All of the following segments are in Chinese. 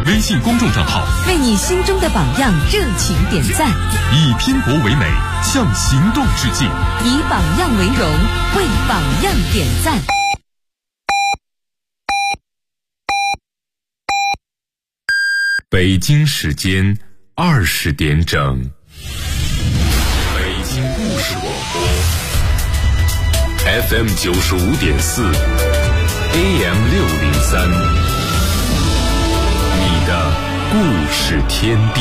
微信公众账号， 为你心中的榜样热情点赞， 以拼搏为美，向行动致敬， 以榜样为荣，为榜样点赞。 北京时间20点整，北京故事广播 FM 95.4 AM 603，你的故事天地。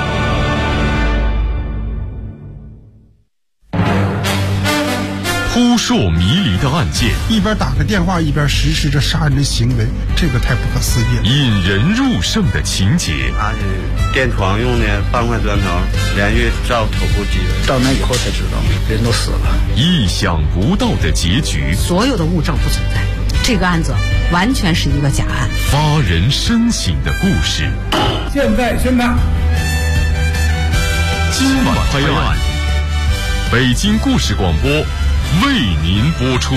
扑朔迷离的案件， 一边打个电话一边实施着杀人的行为，这个太不可思议了。 引人入胜的情节， 他是电床用的半块砖头连续照头部击的， 到那以后才知道人都死了。 意想不到的结局， 所有的物证不存在，这个案子完全是一个假案。 发人深省的故事， 现在宣判。 今晚拍案，北京故事广播为您播出。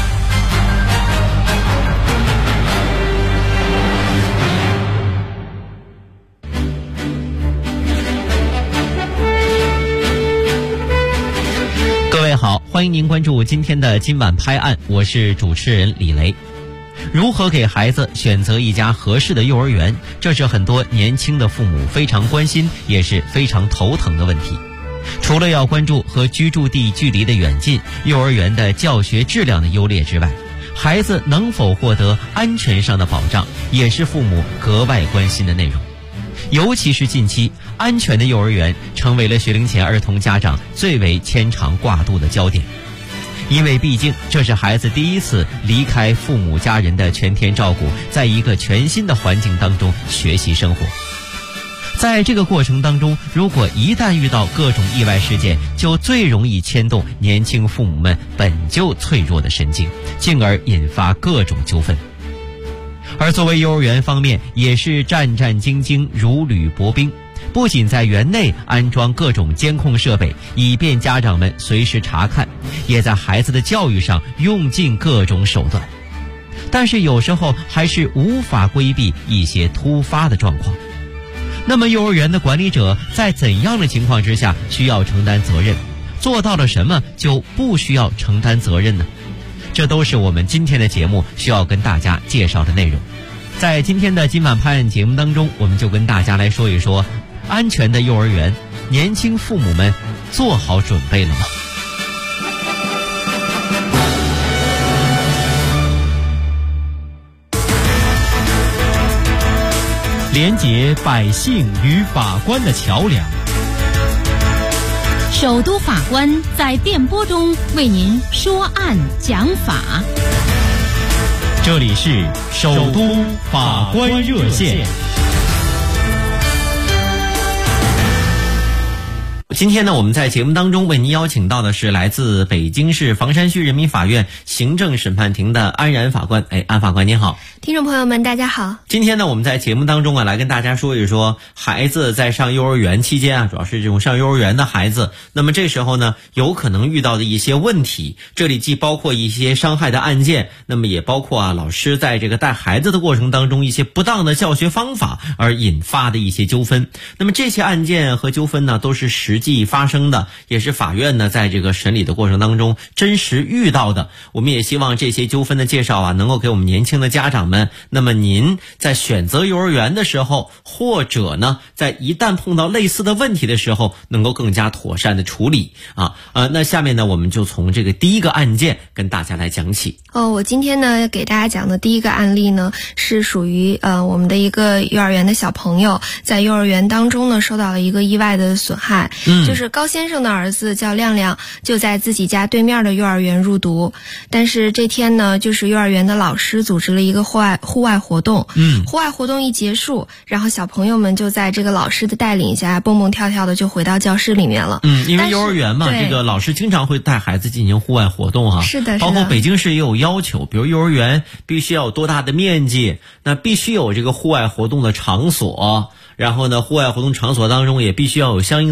各位好，欢迎您关注今天的今晚拍案，我是主持人李雷。如何给孩子选择一家合适的幼儿园，这是很多年轻的父母非常关心也是非常头疼的问题。除了要关注和居住地距离的远近、幼儿园的教学质量的优劣之外，孩子能否获得安全上的保障，也是父母格外关心的内容。尤其是近期，安全的幼儿园成为了学龄前儿童家长最为牵肠挂肚的焦点。因为毕竟这是孩子第一次离开父母家人的全天照顾，在一个全新的环境当中学习生活。在这个过程当中，如果一旦遇到各种意外事件，就最容易牵动年轻父母们本就脆弱的神经，进而引发各种纠纷。而作为幼儿园方面，也是战战兢兢，如履薄冰，不仅在园内安装各种监控设备，以便家长们随时查看，也在孩子的教育上用尽各种手段。但是有时候还是无法规避一些突发的状况。那么幼儿园的管理者在怎样的情况之下需要承担责任？做到了什么就不需要承担责任呢？这都是我们今天的节目需要跟大家介绍的内容。在今天的今晚拍案节目当中，我们就跟大家来说一说安全的幼儿园，年轻父母们做好准备了吗？连结百姓与法官的桥梁， 首都法官在电波中为您说案讲法。 这里是首都法官热线。今天呢，我们在节目当中为您邀请到的是来自北京市房山区人民法院行政审判庭的安然法官。安法官您好。 听众朋友们大家好。 今天呢，我们在节目当中来跟大家说一说孩子在上幼儿园期间主要是这种上幼儿园的孩子，那么这时候呢，有可能遇到的一些问题，这里既包括一些伤害的案件，那么也包括老师在这个带孩子的过程当中一些不当的教学方法而引发的一些纠纷。那么这些案件和纠纷呢，都是实际发生的，也是法院呢在这个审理的过程当中真实遇到的。我们也希望这些纠纷的介绍能够给我们年轻的家长们，那么您在选择幼儿园的时候，或者呢在一旦碰到类似的问题的时候，能够更加妥善的处理那下面呢，我们就从这个第一个案件跟大家来讲起。 我今天呢给大家讲的第一个案例呢，是属于我们的一个幼儿园的小朋友在幼儿园当中呢受到了一个意外的损害。就是高先生的儿子叫亮亮，就在自己家对面的幼儿园入读。但是这天呢，就是幼儿园的老师组织了一个户外活动。户外活动一结束，然后小朋友们就在这个老师的带领下蹦蹦跳跳的就回到教室里面了。因为幼儿园嘛，这个老师经常会带孩子进行户外活动是的， 包括北京市也有要求，比如幼儿园必须要有多大的面积，那必须有这个户外活动的场所，然后呢户外活动场所当中也必须要有相应的设备。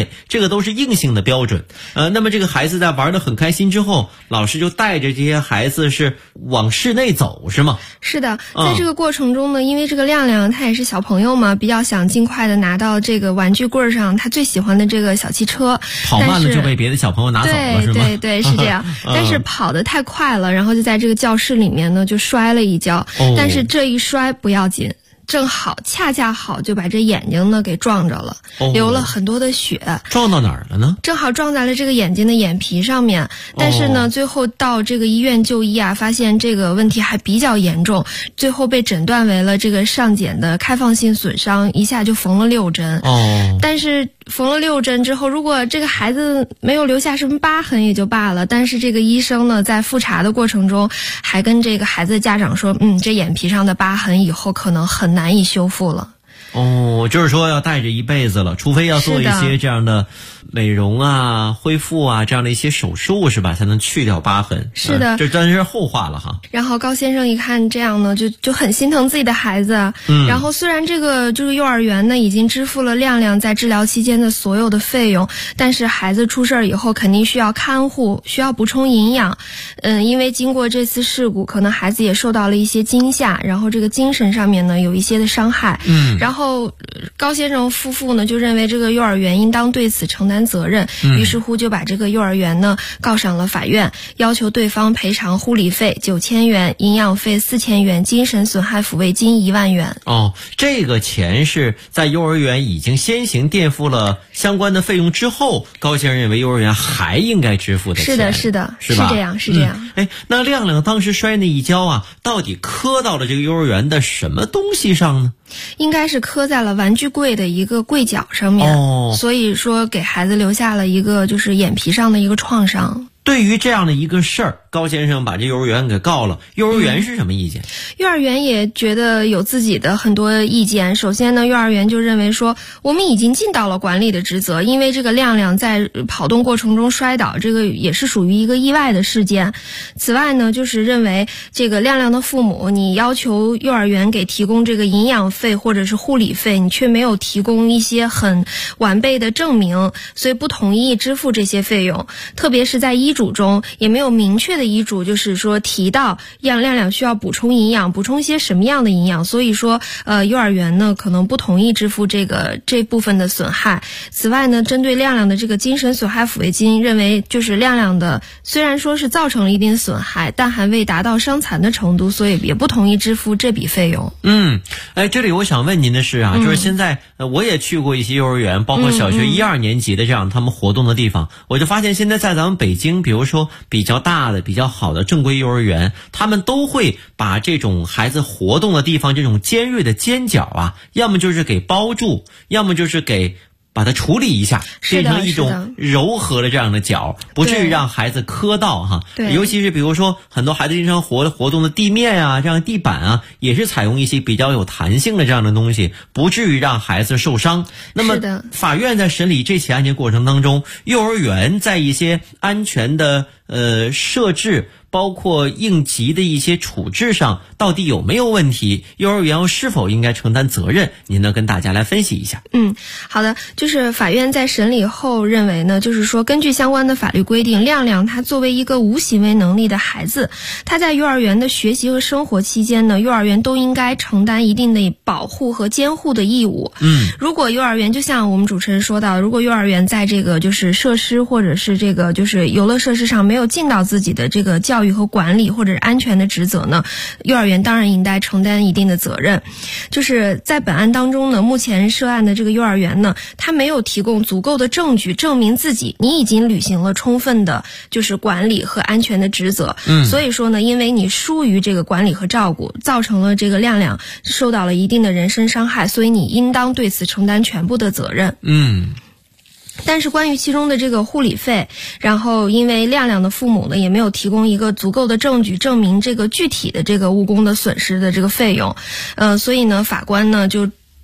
费，这个都是硬性的标准。那么这个孩子在玩得很开心之后，老师就带着这些孩子是往室内走，是吗？ 是的，在这个过程中呢，因为这个亮亮他也是小朋友嘛，比较想尽快的拿到这个玩具柜上他最喜欢的这个小汽车， 跑慢了就被别的小朋友拿走了，是吗？ 对，是这样。但是跑得太快了，然后就在这个教室里面呢就摔了一跤，但是这一摔不要紧，正好恰恰好就把这眼睛呢给撞着了，流了很多的血。 撞到哪儿了呢？ 正好撞在了这个眼睛的眼皮上面。但是呢，最后到这个医院就医啊，发现这个问题还比较严重，最后被诊断为了这个上睑的开放性损伤，一下就缝了6针。但是缝了6针之后，如果这个孩子没有留下什么疤痕也就罢了，但是这个医生呢在复查的过程中还跟这个孩子的家长说，这眼皮上的疤痕以后可能很难以修复了。 就是说要带着一辈子了，除非要做一些这样的美容啊、恢复啊这样的一些手术，是吧？才能去掉疤痕。 是的， 这真是后话了哈。 然后高先生一看这样呢，就很心疼自己的孩子。然后虽然这个幼儿园呢已经支付了亮亮在治疗期间的所有的费用，但是孩子出事以后肯定需要看护，需要补充营养。因为经过这次事故，可能孩子也受到了一些惊吓，然后这个精神上面呢有一些的伤害。然后高先生夫妇呢就认为这个幼儿园应当对此承担责任，于是乎就把这个幼儿园呢告上了法院，要求对方赔偿护理费9000元、营养费4000元、精神损害抚慰金1万元。 这个钱是在幼儿园已经先行垫付了相关的费用之后，高先生认为幼儿园还应该支付的钱。 是的， 是吧？ 是这样。 那亮亮当时摔那一跤啊，到底磕到了这个幼儿园的什么东西上呢？ 应该是磕在了玩具柜的一个柜角上面，所以说给孩子留下了一个就是眼皮上的一个创伤。 对于这样的一个事儿，高先生把这幼儿园给告了，幼儿园是什么意见？ 幼儿园也觉得有自己的很多意见。首先呢，幼儿园就认为说，我们已经尽到了管理的职责，因为这个亮亮在跑动过程中摔倒，这个也是属于一个意外的事件。此外呢，就是认为这个亮亮的父母，你要求幼儿园给提供这个营养费或者是护理费，你却没有提供一些很完备的证明，所以不同意支付这些费用。特别是在医嘱中也没有明确的医嘱，就是说提到亮亮需要补充营养，补充一些什么样的营养，所以说幼儿园呢可能不同意支付这部分的损害。此外呢，针对亮亮的这个精神损害抚慰金，认为就是亮亮的虽然说是造成了一定损害，但还未达到伤残的程度，所以也不同意支付这笔费用。 这里我想问您的是啊，就是现在我也去过一些幼儿园，包括小学1、2年级的这样他们活动的地方，我就发现现在在咱们北京，比如说比较大的、比较好的正规幼儿园，他们都会把这种孩子活动的地方这种尖锐的尖角啊，要么就是给包住，要么就是把它处理一下，变成一种柔和的这样的角，不至于让孩子磕到哈。尤其是比如说很多孩子经常活动的地面啊，这样地板啊，也是采用一些比较有弹性的这样的东西，不至于让孩子受伤。那么法院在审理这起案件过程当中，幼儿园在一些安全的设置，包括应急的一些处置上到底有没有问题，幼儿园是否应该承担责任，您能跟大家来分析一下。 好的，就是法院在审理后认为呢，就是说根据相关的法律规定，亮亮他作为一个无行为能力的孩子，他在幼儿园的学习和生活期间呢，幼儿园都应该承担一定的保护和监护的义务。如果幼儿园就像我们主持人说到，如果幼儿园在这个就是设施或者是这个就是游乐设施上没有尽到自己的这个教育和管理或者是安全的职责呢，幼儿园当然应该承担一定的责任。就是在本案当中呢，目前涉案的这个幼儿园呢，他没有提供足够的证据证明自己你已经履行了充分的就是管理和安全的职责。所以说呢，因为你疏于这个管理和照顾，造成了这个亮亮受到了一定的人身伤害，所以你应当对此承担全部的责任。但是关于其中的这个护理费，然后因为亮亮的父母呢也没有提供一个足够的证据证明这个具体的这个误工的损失的这个费用，所以呢法官呢就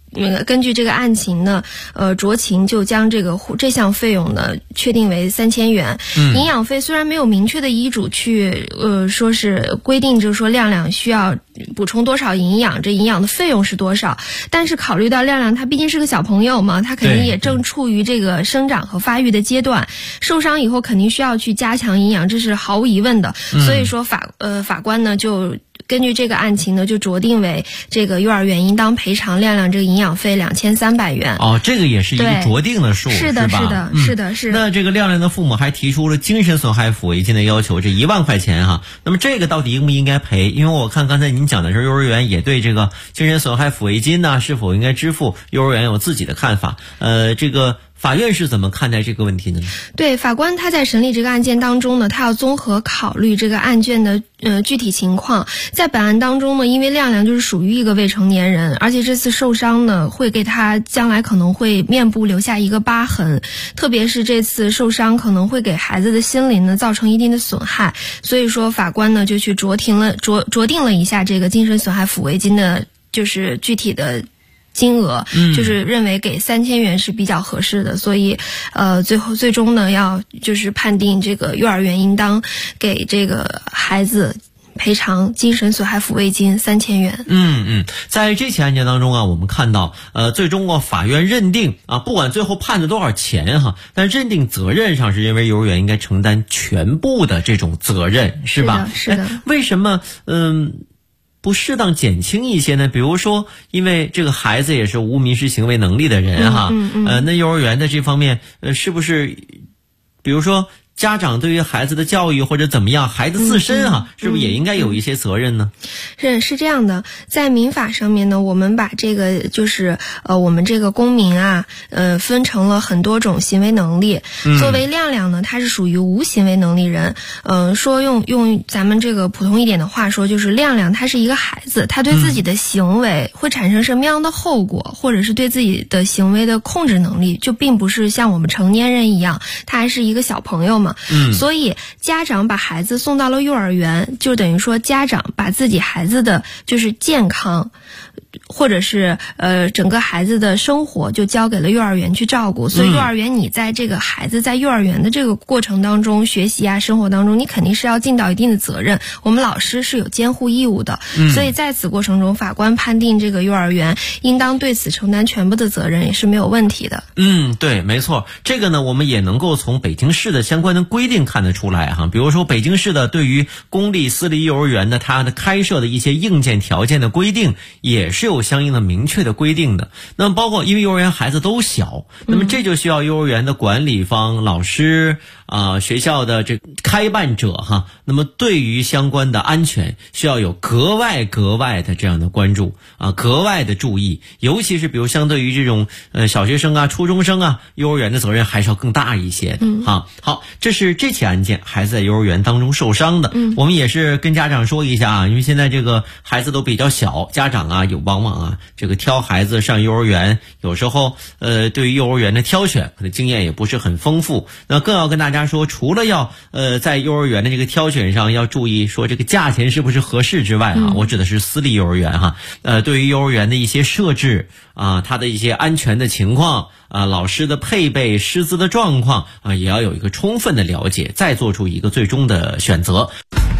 根据这个案情呢，酌情就将这项费用呢确定为3000元。营养费虽然没有明确的医嘱去说是规定，就是说亮亮需要补充多少营养，这营养的费用是多少，但是考虑到亮亮他毕竟是个小朋友嘛，他肯定也正处于这个生长和发育的阶段，受伤以后肯定需要去加强营养，这是毫无疑问的。所以说法官呢就根据这个案情呢，就酌定为这个幼儿园应当赔偿亮亮这个营养费2300元。 哦，这个也是一个酌定的数， 是的，是的，是的，是的。 那这个亮亮的父母还提出了精神损害抚慰金的要求，这1万块钱哈。那么这个到底应不应该赔？因为我看刚才您讲的是幼儿园也对这个精神损害抚慰金呢是否应该支付，幼儿园有自己的看法。这个法院是怎么看待这个问题呢？ 对，法官他在审理这个案件当中呢，他要综合考虑这个案件的具体情况。在本案当中呢，因为亮亮就是属于一个未成年人，而且这次受伤呢，会给他将来可能会面部留下一个疤痕，特别是这次受伤可能会给孩子的心灵呢造成一定的损害。所以说法官呢就去酌定了一下这个精神损害抚慰金的就是具体的金额，就是认为给3000元是比较合适的，所以最终呢要就是判定这个幼儿园应当给这个孩子赔偿精神损害抚慰金3000元。 在这起案件当中啊，我们看到最终法院认定啊，不管最后判的多少钱哈，但认定责任上是认为幼儿园应该承担全部的这种责任，是吧？ 是的。 为什么不适当减轻一些呢？比如说，因为这个孩子也是无民事行为能力的人哈，那幼儿园的这方面是不是，比如说家长对于孩子的教育或者怎么样，孩子自身是不是也应该有一些责任呢？ 是这样的，在民法上面呢，我们把这个就是我们这个公民啊，分成了很多种行为能力。作为亮亮呢，他是属于无行为能力人。说用咱们这个普通一点的话说，就是亮亮他是一个孩子，他对自己的行为会产生什么样的后果，或者是对自己的行为的控制能力，就并不是像我们成年人一样，他还是一个小朋友嘛。所以家长把孩子送到了幼儿园，就等于说家长把自己孩子的就是健康或者是整个孩子的生活就交给了幼儿园去照顾。所以幼儿园你在这个孩子在幼儿园的这个过程当中学习啊生活当中，你肯定是要尽到一定的责任，我们老师是有监护义务的。所以在此过程中法官判定这个幼儿园应当对此承担全部的责任也是没有问题的。 对，没错，这个呢我们也能够从北京市的相关的规定看得出来哈。比如说北京市的对于公立私立幼儿园的它的开设的一些硬件条件的规定也是有相应的明确的规定的。那么包括因为幼儿园孩子都小，那么这就需要幼儿园的管理方、老师学校的这开办者哈，那么对于相关的安全需要有格外的这样的关注格外的注意，尤其是比如相对于这种小学生啊、初中生啊，幼儿园的责任还是要更大一些的。好，这是这起案件孩子在幼儿园当中受伤的。我们也是跟家长说一下因为现在这个孩子都比较小，家长往往这个挑孩子上幼儿园，有时候对于幼儿园的挑选可能经验也不是很丰富，那更要跟大家说，除了要在幼儿园的这个挑选上要注意说这个价钱是不是合适之外我指的是私立幼儿园对于幼儿园的一些设置它的一些安全的情况老师的配备、师资的状况也要有一个充分的了解，再做出一个最终的选择。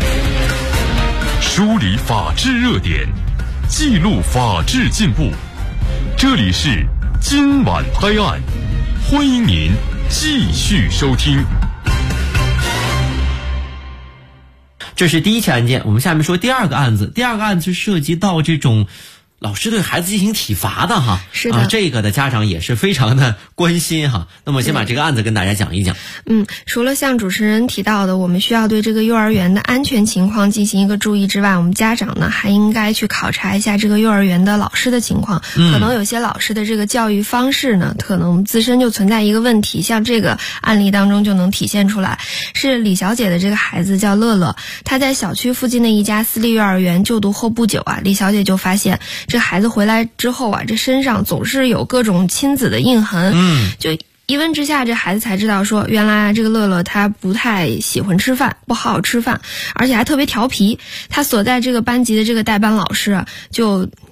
梳理法治热点，记录法治进步，这里是今晚拍案，欢迎您继续收听。 这是第一起案件，我们下面说第二个案子。第二个案子涉及到这种老师对孩子进行体罚的是的这个的家长也是非常的关心那么先把这个案子跟大家讲一讲。 除了像主持人提到的我们需要对这个幼儿园的安全情况进行一个注意之外，我们家长呢还应该去考察一下这个幼儿园的老师的情况。可能有些老师的这个教育方式呢可能自身就存在一个问题，像这个案例当中就能体现出来。是李小姐的这个孩子叫乐乐，她在小区附近的一家私立幼儿园就读后不久李小姐就发现这孩子回来之后这身上总是有各种亲子的印痕。就一问之下，这孩子才知道说，原来这个乐乐他不太喜欢吃饭，不好好吃饭，而且还特别调皮。他所在这个班级的这个代班老师就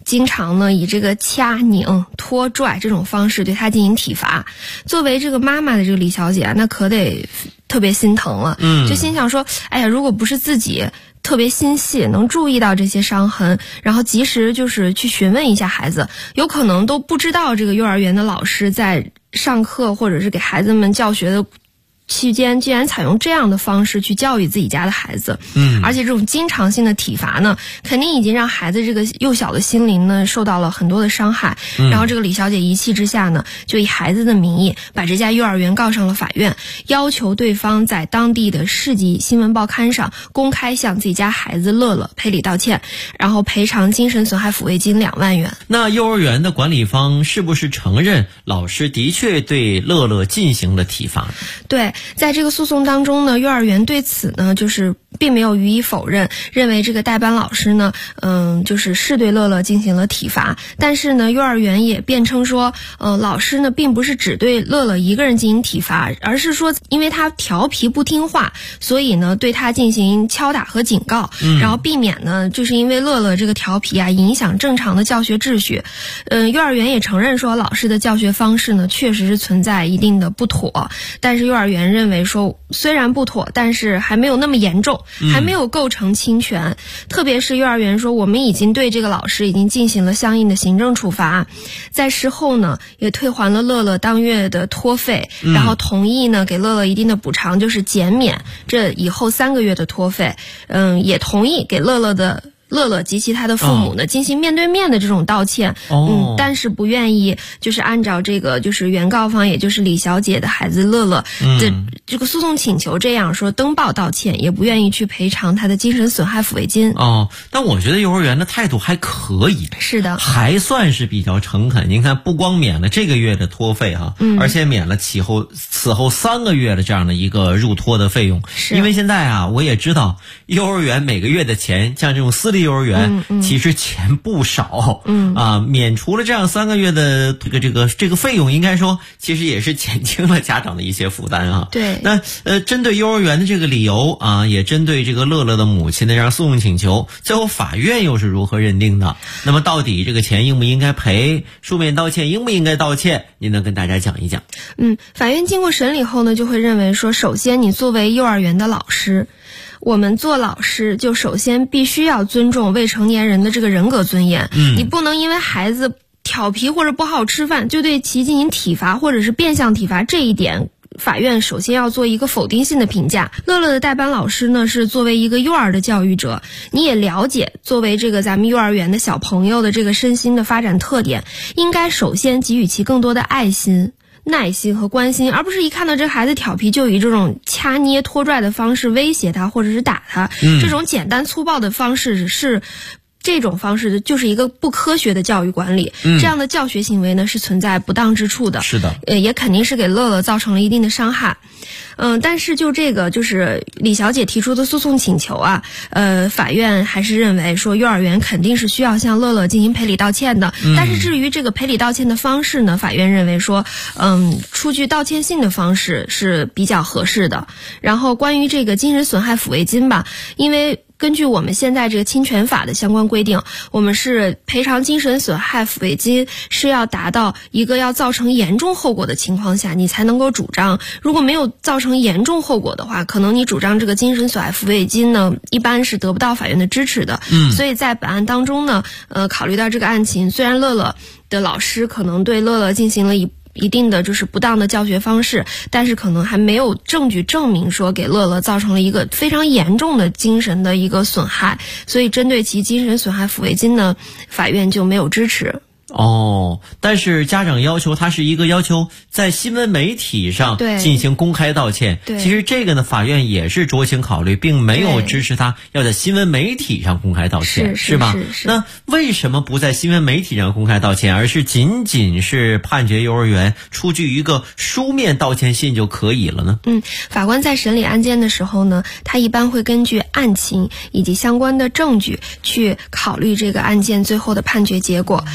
经常呢以这个掐拧拖拽这种方式对他进行体罚。作为这个妈妈的这个李小姐啊，那可得特别心疼了，就心想说，哎呀，如果不是自己特别心细，能注意到这些伤痕，然后及时就是去询问一下孩子，有可能都不知道这个幼儿园的老师在上课或者是给孩子们教学的期间竟然采用这样的方式去教育自己家的孩子，而且这种经常性的体罚呢，肯定已经让孩子这个幼小的心灵呢受到了很多的伤害。然后这个李小姐一气之下呢，就以孩子的名义把这家幼儿园告上了法院，要求对方在当地的市级新闻报刊上公开向自己家孩子乐乐赔礼道歉，然后赔偿精神损害抚慰金2万元。 那幼儿园的管理方是不是承认老师的确对乐乐进行了体罚？ 对，在这个诉讼当中呢，幼儿园对此呢就是并没有予以否认，认为这个代班老师呢是对乐乐进行了体罚。但是呢，幼儿园也辩称说老师呢并不是只对乐乐一个人进行体罚，而是说因为他调皮不听话，所以呢对他进行敲打和警告，然后避免呢就是因为乐乐这个调皮啊影响正常的教学秩序。幼儿园也承认说老师的教学方式呢确实是存在一定的不妥，但是幼儿园认为说虽然不妥，但是还没有那么严重，还没有构成侵权。特别是幼儿园说我们已经对这个老师已经进行了相应的行政处罚，在事后呢也退还了乐乐当月的托费，然后同意呢给乐乐一定的补偿，就是减免这以后3个月的托费。也同意给乐乐及其他的父母呢进行面对面的这种道歉，但是不愿意就是按照这个就是原告方也就是李小姐的孩子乐乐的这个诉讼请求这样说登报道歉，也不愿意去赔偿他的精神损害抚慰金。 但我觉得幼儿园的态度还可以， 是的， 还算是比较诚恳。您看，不光免了这个月的托费而且免了此后3个月的这样的一个入托的费用。因为现在啊，我也知道幼儿园每个月的钱，像这种私立幼儿园其实钱不少，免除了这样3个月的这个费用，应该说其实也是减轻了家长的一些负担啊。 对， 那针对幼儿园的这个理由啊，也针对这个乐乐的母亲的这样诉讼请求，最后法院又是如何认定的？那么到底这个钱应不应该赔？书面道歉应不应该道歉？您能跟大家讲一讲？ 法院经过审理后呢，就会认为说，首先你作为幼儿园的老师，我们做老师就首先必须要尊重未成年人的这个人格尊严，你不能因为孩子调皮或者不好吃饭就对其进行体罚或者是变相体罚，这一点法院首先要做一个否定性的评价。乐乐的代班老师呢，是作为一个幼儿的教育者，你也了解作为这个咱们幼儿园的小朋友的这个身心的发展特点，应该首先给予其更多的爱心、耐心和关心，而不是一看到这孩子调皮就以这种掐捏拖拽的方式威胁他或者是打他，这种简单粗暴的方式这种方式就是一个不科学的教育管理，这样的教学行为呢是存在不当之处的。 是的， 也肯定是给乐乐造成了一定的伤害。但是就这个就是李小姐提出的诉讼请求啊，法院还是认为说幼儿园肯定是需要向乐乐进行赔礼道歉的。但是至于这个赔礼道歉的方式呢，法院认为说，出具道歉信的方式是比较合适的。然后关于这个精神损害抚慰金吧，因为根据我们现在这个侵权法的相关规定，我们是赔偿精神损害抚慰金是要达到一个要造成严重后果的情况下，你才能够主张。如果没有造成严重后果的话，可能你主张这个精神损害抚慰金呢，一般是得不到法院的支持的。所以在本案当中呢，考虑到这个案情，虽然乐乐的老师可能对乐乐进行了一定的就是不当的教学方式，但是可能还没有证据证明说给乐乐造成了一个非常严重的精神的一个损害，所以针对其精神损害抚慰金呢，法院就没有支持。 但是家长要求他是一个要求在新闻媒体上进行公开道歉，其实这个呢法院也是酌情考虑，并没有支持他要在新闻媒体上公开道歉，是吧？那为什么不在新闻媒体上公开道歉，而是仅仅是判决幼儿园出具一个书面道歉信就可以了呢？ 法官在审理案件的时候呢，他一般会根据案情以及相关的证据去考虑这个案件最后的判决结果。在本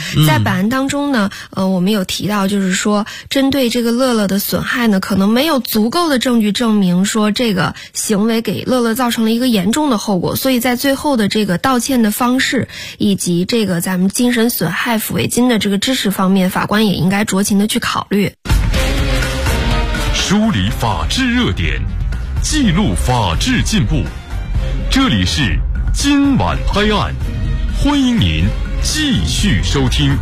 本案当中呢，我们有提到，就是说针对这个乐乐的损害呢，可能没有足够的证据证明说这个行为给乐乐造成了一个严重的后果，所以在最后的这个道歉的方式以及这个咱们精神损害抚慰金的这个支持方面，法官也应该酌情的去考虑。 梳理法治热点，记录法治进步，这里是今晚拍案，欢迎您继续收听。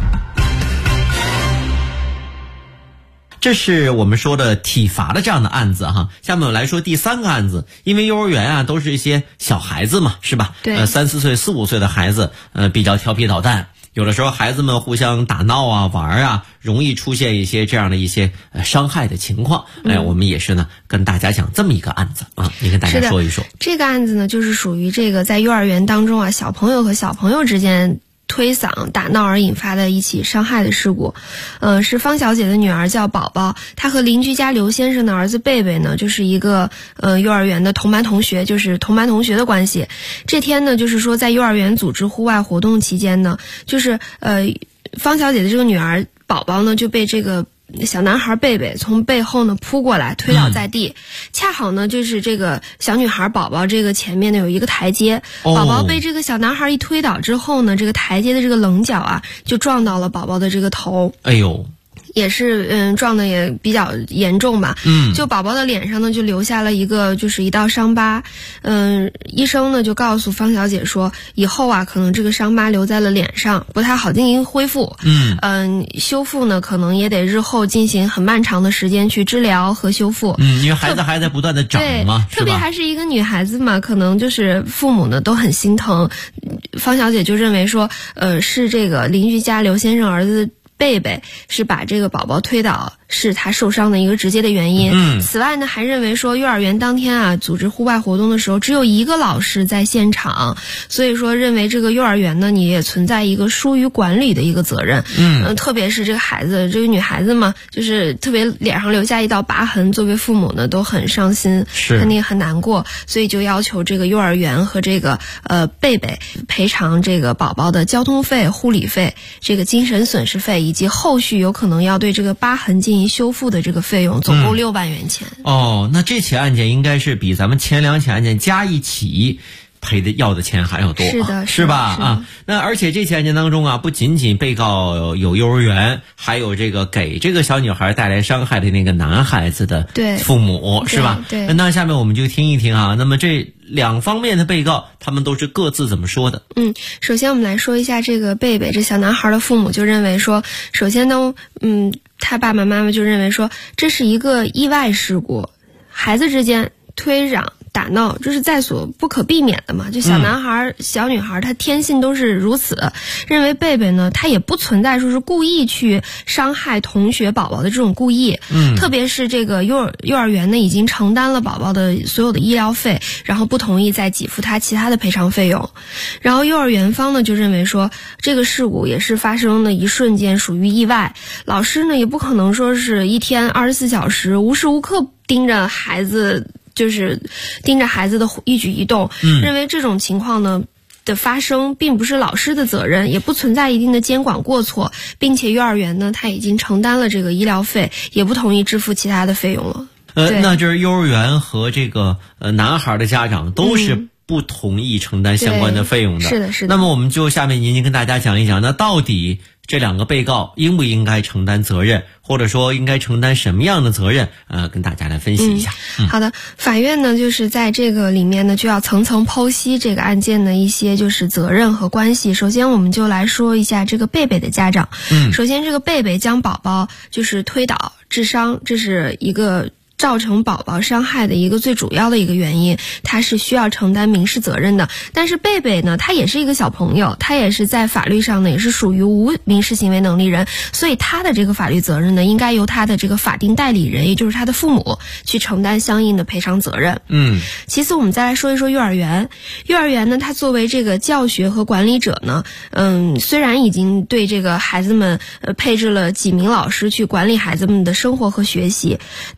这是我们说的体罚的这样的案子哈。下面我来说第3个案子，因为幼儿园啊都是一些小孩子嘛，是吧？ 对 ，3、4岁、4、5岁的孩子，比较调皮捣蛋，有的时候孩子们互相打闹啊、玩啊，容易出现一些这样的一些伤害的情况。我们也是呢跟大家讲这么一个案子啊，你跟大家说一说。 这个案子呢，就是属于这个在幼儿园当中啊，小朋友和小朋友之间推搡打闹而引发的一起伤害的事故。是方小姐的女儿叫宝宝，她和邻居家刘先生的儿子贝贝呢，就是一个幼儿园的同班同学，就是同班同学的关系。这天呢，就是说在幼儿园组织户外活动期间呢，就是方小姐的这个女儿宝宝呢就被这个小男孩贝贝从背后呢扑过来，推倒在地。恰好呢就是这个小女孩宝宝这个前面呢有一个台阶，宝宝被这个小男孩一推倒之后呢，这个台阶的这个棱角啊就撞到了宝宝的这个头。 哎呦， 也是撞的也比较严重吧。就宝宝的脸上呢就留下了一道伤疤。医生呢就告诉方小姐说，以后啊可能这个伤疤留在了脸上不太好进行恢复。修复呢可能也得日后进行很漫长的时间去治疗和修复。 因为孩子还在不断的长嘛， 特别还是一个女孩子嘛，可能就是父母呢都很心疼。方小姐就认为说，是这个邻居家刘先生儿子贝贝是把这个宝宝推倒，是他受伤的一个直接的原因。此外呢，还认为说幼儿园当天啊组织户外活动的时候，只有一个老师在现场，所以说认为这个幼儿园呢，你也存在一个疏于管理的一个责任。特别是这个孩子，这个女孩子嘛，就是特别脸上留下一道疤痕，作为父母呢都很伤心，肯定很难过，所以就要求这个幼儿园和这个贝贝赔偿这个宝宝的交通费、护理费、这个精神损失费，以及后续有可能要对这个疤痕进行修复的这个费用，总共6万元钱。 那这起案件应该是比咱们前2起案件加一起要的钱还要多， 是的， 是吧？那而且这起案件当中啊，不仅仅被告有幼儿园，还有这个给这个小女孩带来伤害的那个男孩子的父母，是吧？ 对。 那下面我们就听一听啊，那么这2方面的被告他们都是各自怎么说的？ 首先我们来说一下这个贝贝，这小男孩的父母就认为说，首先呢，他爸爸妈妈就认为说这是一个意外事故，孩子之间推攘打闹，这是在所不可避免的嘛。就小男孩、小女孩，他天性都是如此。认为贝贝呢，他也不存在说是故意去伤害同学宝宝的这种故意。特别是这个幼儿园呢，已经承担了宝宝的所有的医疗费，然后不同意再给付他其他的赔偿费用。然后幼儿园方呢就认为说，这个事故也是发生的一瞬间，属于意外。老师呢也不可能说是一天24小时无时无刻盯着孩子。就是盯着孩子的一举一动，认为这种情况呢的发生并不是老师的责任，也不存在一定的监管过错，并且幼儿园呢他已经承担了这个医疗费，也不同意支付其他的费用了。 那就是幼儿园和这个男孩的家长都是不同意承担相关的费用的。 是的。 那么我们就下面您跟大家讲一讲，那到底这2个被告应不应该承担责任，或者说应该承担什么样的责任？跟大家来分析一下。 好的，法院呢就是在这个里面呢就要层层剖析这个案件的一些就是责任和关系。首先我们就来说一下这个贝贝的家长。首先这个贝贝将宝宝就是推倒致伤，这是一个造成宝宝伤害的一个最主要的一个原因，他是需要承担民事责任的。但是贝贝呢，他也是一个小朋友，他也是在法律上呢也是属于无民事行为能力人，所以他的这个法律责任呢应该由他的这个法定代理人，也就是他的父母去承担相应的赔偿责任。其次我们再来说一说幼儿园。幼儿园呢，它作为这个教学和管理者呢，虽然已经对这个孩子们配置了几名老师去管理孩子们的生活和学习，但是在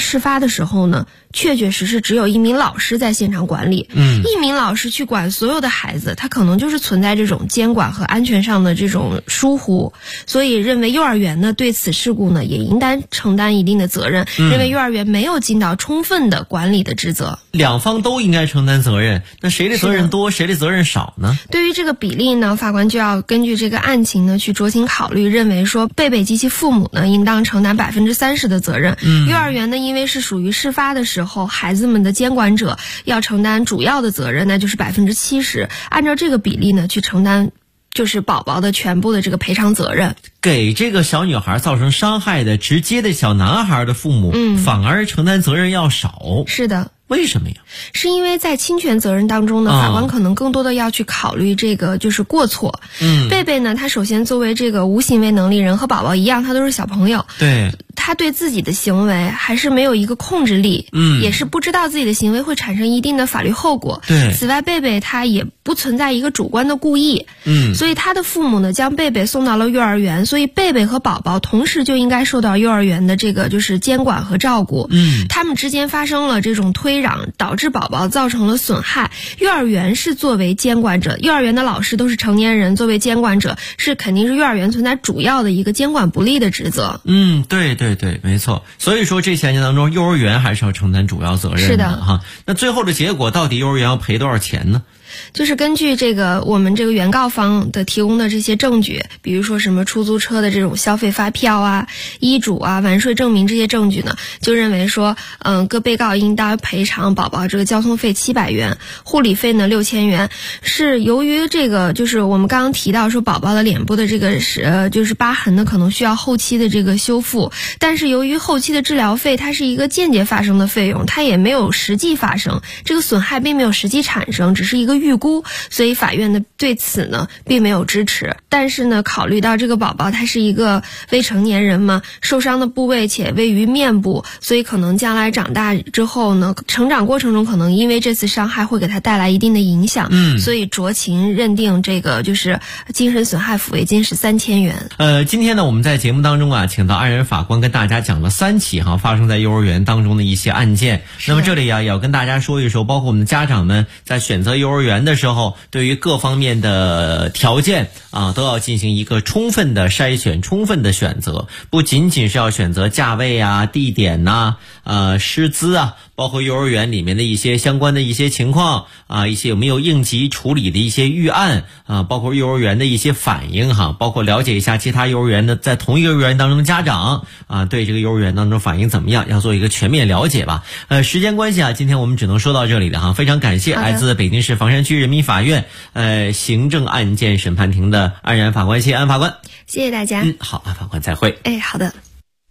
事发的时候呢，确确实实只有一名老师在现场管理。一名老师去管所有的孩子，他可能就是存在这种监管和安全上的这种疏忽，所以认为幼儿园呢对此事故呢也应当承担一定的责任，认为幼儿园没有尽到充分的管理的职责。 两方都应该承担责任，那谁的责任多，谁的责任少呢？ 对于这个比例呢，法官就要根据这个案情呢去酌情考虑，认为说贝贝及其父母呢应当承担30%的责任。幼儿园呢因为是属于事发的时候孩子们的监管者，要承担主要的责任，那就是70%，按照这个比例呢去承担就是宝宝的全部的这个赔偿责任。 给这个小女孩造成伤害的直接的小男孩的父母，反而承担责任要少。 是的。 为什么呀？ 是因为在侵权责任当中呢，法官可能更多的要去考虑这个就是过错。贝贝呢，他首先作为这个无行为能力人，和宝宝一样，他都是小朋友。 对。 他对自己的行为还是没有一个控制力，也是不知道自己的行为会产生一定的法律后果。 对。 此外，贝贝他也不存在一个主观的故意。所以他的父母呢，将贝贝送到了幼儿园，所以贝贝和宝宝同时就应该受到幼儿园的这个就是监管和照顾。他们之间发生了这种推攘，导致宝宝造成了损害。幼儿园是作为监管者，幼儿园的老师都是成年人，作为监管者是肯定是幼儿园存在主要的一个监管不力的职责。 对，没错。所以说这些案件当中，幼儿园还是要承担主要责任的。 是的哈。那最后的结果到底幼儿园要赔多少钱呢？ 就是根据这个我们这个原告方的提供的这些证据，比如说什么出租车的这种消费发票啊、医嘱啊、完税证明这些证据呢，就认为说，各被告应当赔偿宝宝这个交通费700元，护理费呢6000元。是由于这个就是我们刚刚提到说宝宝的脸部的这个就是疤痕呢，可能需要后期的这个修复，但是由于后期的治疗费它是一个间接发生的费用，它也没有实际发生，这个损害并没有实际产生，只是一个预估，所以法院呢对此呢并没有支持。但是呢，考虑到这个宝宝他是一个未成年人嘛，受伤的部位且位于面部，所以可能将来长大之后呢，成长过程中可能因为这次伤害会给他带来一定的影响，所以酌情认定这个就是精神损害抚慰金是3000元。 今天呢，我们在节目当中啊，请到安然法官跟大家讲了3起发生在幼儿园当中的一些案件。那么这里也要跟大家说一说，包括我们的家长们在选择幼儿园的时候，对于各方面的条件都要进行一个充分的筛选、充分的选择，不仅仅是要选择价位啊、地点呐、师资啊，包括幼儿园里面的一些相关的一些情况一些有没有应急处理的一些预案包括幼儿园的一些反应包括了解一下其他幼儿园的在同一个幼儿园当中的家长对这个幼儿园当中反应怎么样，要做一个全面了解吧。时间关系今天我们只能说到这里了非常感谢来自北京市房山区人民法院行政案件审判庭的安然法官，谢谢安法官。 谢谢大家。 好，安法官再会。 好的。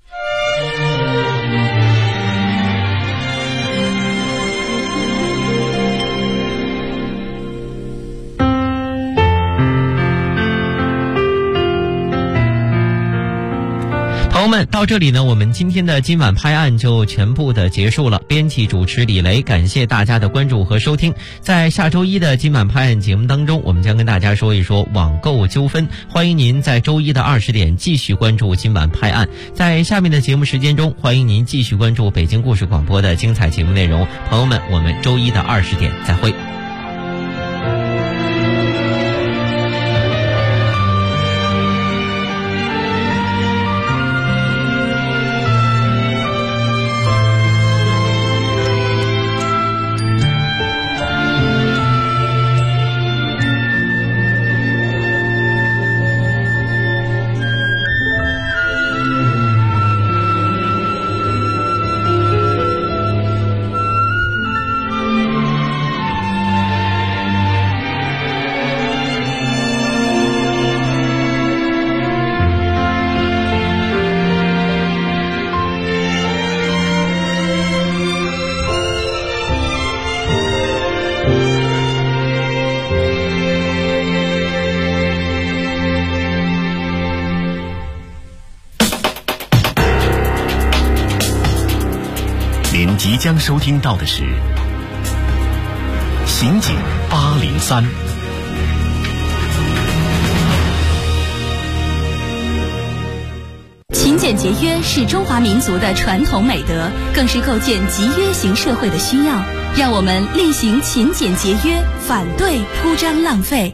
朋友们，到这里呢，我们今天的今晚拍案就全部的结束了。编辑主持李雷，感谢大家的关注和收听。在下周一的今晚拍案节目当中，我们将跟大家说一说网购纠纷。欢迎您在周一的20点继续关注今晚拍案。在下面的节目时间中，欢迎您继续关注北京故事广播的精彩节目内容。朋友们，我们周一的20点再会。 您即将收听到的是《刑警803》。 秦检俭节约是中华民族的传统美德，更是构建集约型社会的需要。让我们厉行勤俭节约，反对铺张浪费。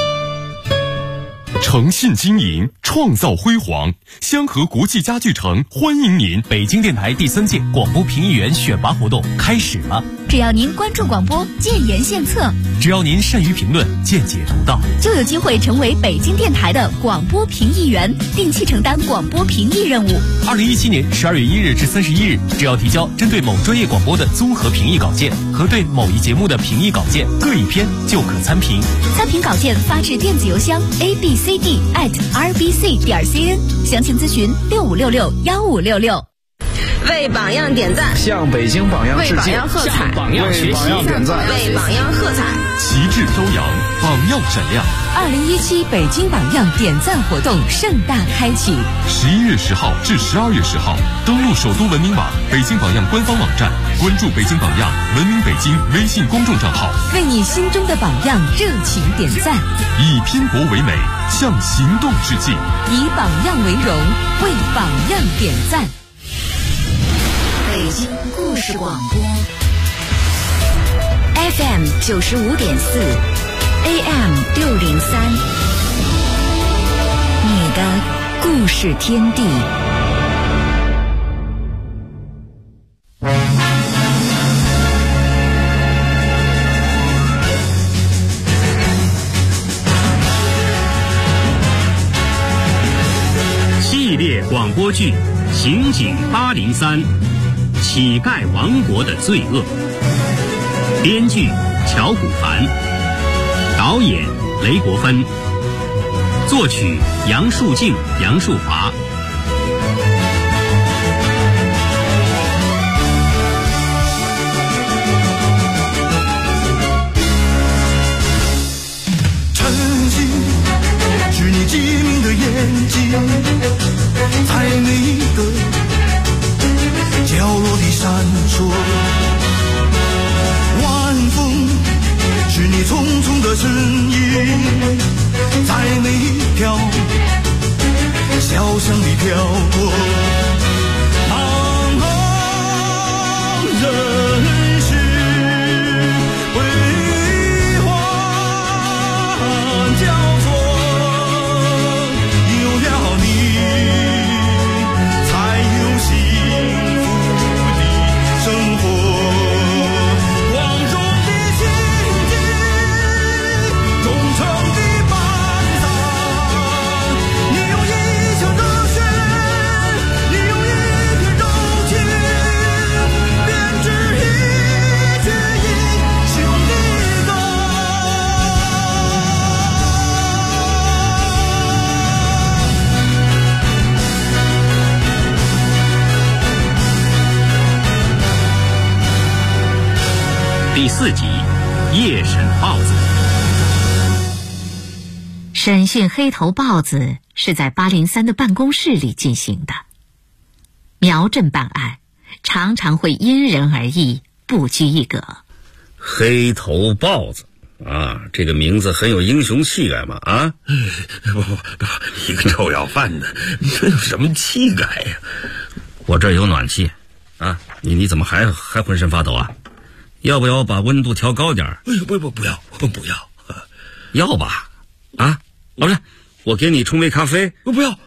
诚信经营，创造辉煌。香河国际家具城欢迎您！ 北京电台第3届广播评议员选拔活动开始了。 只要您关注广播，建言献策； 只要您善于评论，见解独到， 就有机会成为北京电台的广播评议员，定期承担广播评议任务。 2017年12月1日至31日，只要提交针对某专业广播的综合评议稿件和对某一节目的评议稿件各一篇，就可参评。 参评稿件发至电子邮箱 abcd@rbc.cn， 详情咨询65661566。 为榜样点赞， 向北京榜样致敬， 为榜样喝彩， 向榜样学习， 点赞， 为榜样喝彩， 旗帜飘扬，榜样闪亮。 2017北京榜样点赞活动盛大开启 ，11月10号至12月10号，登录首都文明网、北京榜样官方网站，关注北京榜样、文明北京微信公众账号， 为你心中的榜样热情点赞， 以拼搏为美，向行动致敬， 以榜样为荣，为榜样点赞。 北京故事广播 FM 95.4 AM 603，你的故事天地。 系列广播剧《刑警803》，乞丐王国的罪恶。编剧乔古凡，导演雷国芬，作曲杨树静、杨树华。 晨曦是你机敏的眼睛，在每个角落里闪烁，晚风是你匆匆的身影，在每条小巷里飘过，茫茫人世辉煌交错，有了你才有幸福的生活，光荣的情景，忠诚的伴郎，你用一腔热血，你用一片柔情，编织一曲英雄的歌。 第4集，夜审豹子。 审讯黑头豹子是在803的办公室里进行的。苗镇办案常常会因人而异，不拘一格。 黑头豹子啊，这个名字很有英雄气概嘛啊！ 不，一个臭要饭的，这有什么气概呀？ 我这儿有暖气啊，你怎么还浑身发抖啊？要不要把温度调高点？ 不要， 要吧？啊，不是，我给你冲杯咖啡。 不要。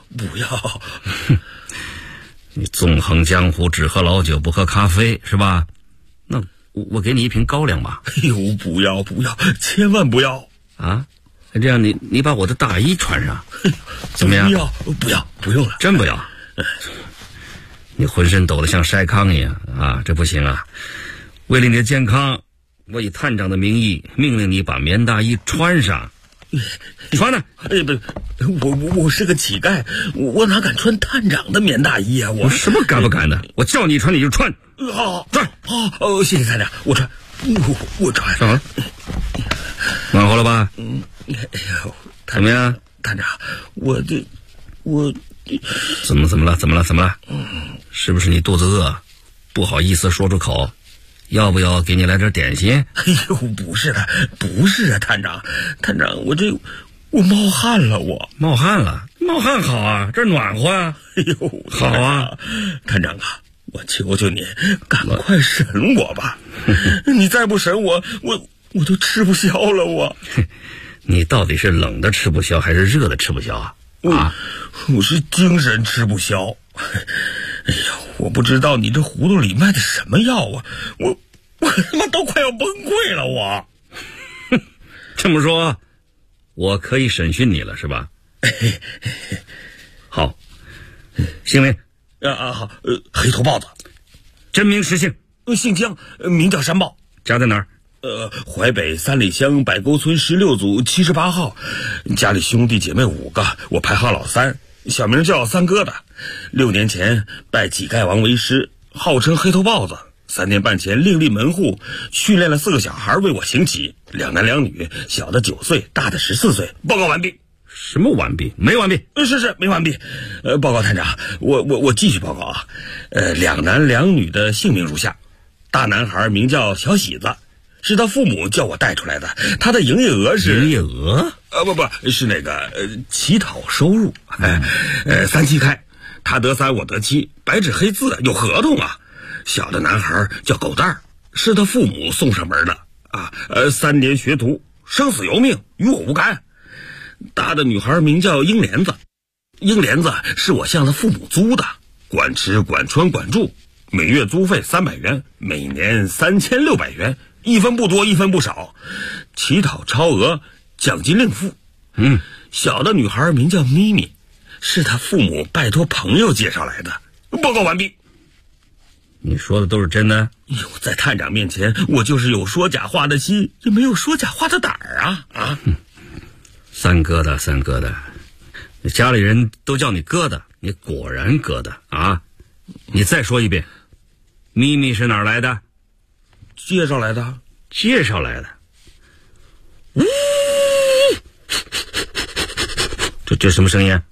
你纵横江湖，只喝老酒不喝咖啡是吧？那我给你一瓶高粱吧。 哎呦，不要，千万不要啊！这样你把我的大衣穿上，怎么样？ 不要，不用了， 真不要。你浑身抖得像筛糠一样啊，这不行啊！为了你的健康，我以探长的名义命令你把棉大衣穿上。穿呢？ 我是个乞丐，我哪敢穿探长的棉大衣啊！ 我什么敢不敢的？我叫你穿你就穿。 好， 穿。 好，谢谢探长，我穿。我穿。 上来。暖和了吧？ 哎呦， 怎么样？ 探长， 怎么了？是不是你肚子饿，不好意思说出口？要不要给你来点点心？ 哎呦，不是的，探长， 我冒汗了， 冒汗了，冒汗好啊，这暖和啊。 哎呦， 好啊， 探长啊，我求求你，赶快审我吧！你再不审我都吃不消了我。 你到底是冷的吃不消，还是热的吃不消啊？ 我是精神吃不消。哎呀，我不知道你这葫芦里卖的什么药啊！我他妈都快要崩溃了我。 这么说，我可以审讯你了是吧？好，姓名好，黑头豹子， 真名实姓， 姓姜，名叫山豹， 家在哪儿？ 淮北三里乡柏沟村16组78号，家里兄弟姐妹5个，我排行老3，小名叫三哥的。6年前拜乞丐王为师，号称黑头豹子。3年半前另立门户，训练了4个小孩为我行乞，2男2女，小的9岁，大的14岁。报告完毕。 什么完毕？没完毕？ 是没完毕。报告探长，我继续报告啊。2男2女的姓名如下：大男孩名叫小喜子，是他父母叫我带出来的，他的营业额是营业额？ 不是那个乞讨收入。3期开，他得3，我得7，白纸黑字，有合同啊。小的男孩叫狗蛋儿，是他父母送上门的啊。3年学徒，生死由命，与我无干。大的女孩名叫英莲子，英莲子是我向他父母租的，管吃管穿管住，每月租费300元，每年3600元，一分不多一分不少。乞讨超额，奖金另付。小的女孩名叫咪咪，是他父母拜托朋友介绍来的。报告完毕。 你说的都是真的？ 在探长面前，我就是有说假话的心，也没有说假话的胆儿啊！ 三哥的，家里人都叫你疙瘩，你果然疙瘩啊！你再说一遍，咪咪是哪儿来的？ 介绍来的。 介绍来的。这什么声音？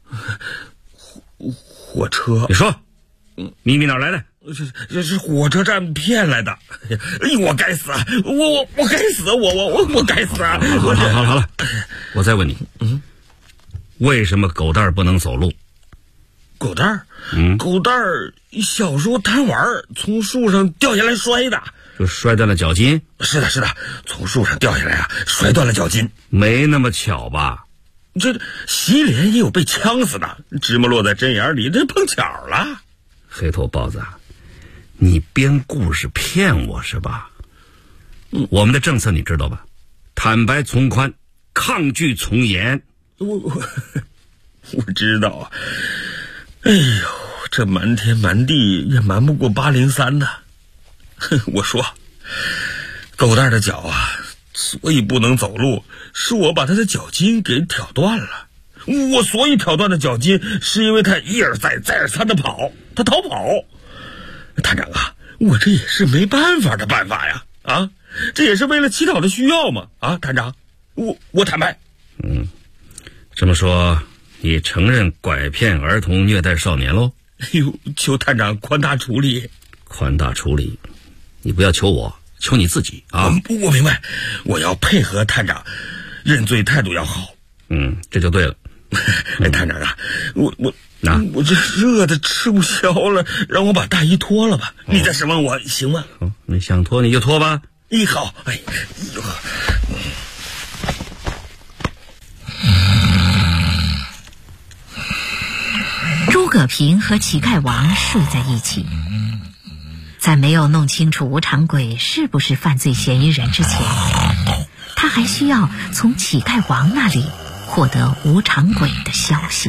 火车。 你说，咪咪哪儿来的？ 这是火车站骗来的。哎呦，我该死啊！我该死，我该死啊！ 好了，我再问你，为什么狗蛋儿不能走路？ 狗蛋儿，狗蛋儿小时候贪玩，从树上掉下来摔的， 就摔断了脚筋。 是的，从树上掉下来啊，摔断了脚筋。 没那么巧吧？ 这洗脸也有被呛死的，芝麻落在针眼里，这碰巧了。 黑头豹子，你编故事骗我是吧？我们的政策你知道吧？坦白从宽，抗拒从严。 我知道啊。哎呦，这瞒天瞒地也瞒不过803呢。我说，狗蛋的脚啊，所以不能走路，是我把他的脚筋给挑断了。我所以挑断的脚筋，是因为他一而再再而三的跑，他逃跑。探长啊，我这也是没办法的办法呀！啊，这也是为了乞讨的需要嘛！啊，探长，我坦白。 这么说，你承认拐骗儿童、虐待少年喽？ 哎呦，求探长宽大处理。 宽大处理，你不要求我，求你自己啊！ 我明白，我要配合探长，认罪态度要好。 这就对了。 探长啊，我这热的吃不消了，让我把大衣脱了吧。你再审问我行吗？ 你想脱你就脱吧。 好。 诸葛平和乞丐王睡在一起，在没有弄清楚无常鬼是不是犯罪嫌疑人之前，他还需要从乞丐王那里获得无常鬼的消息。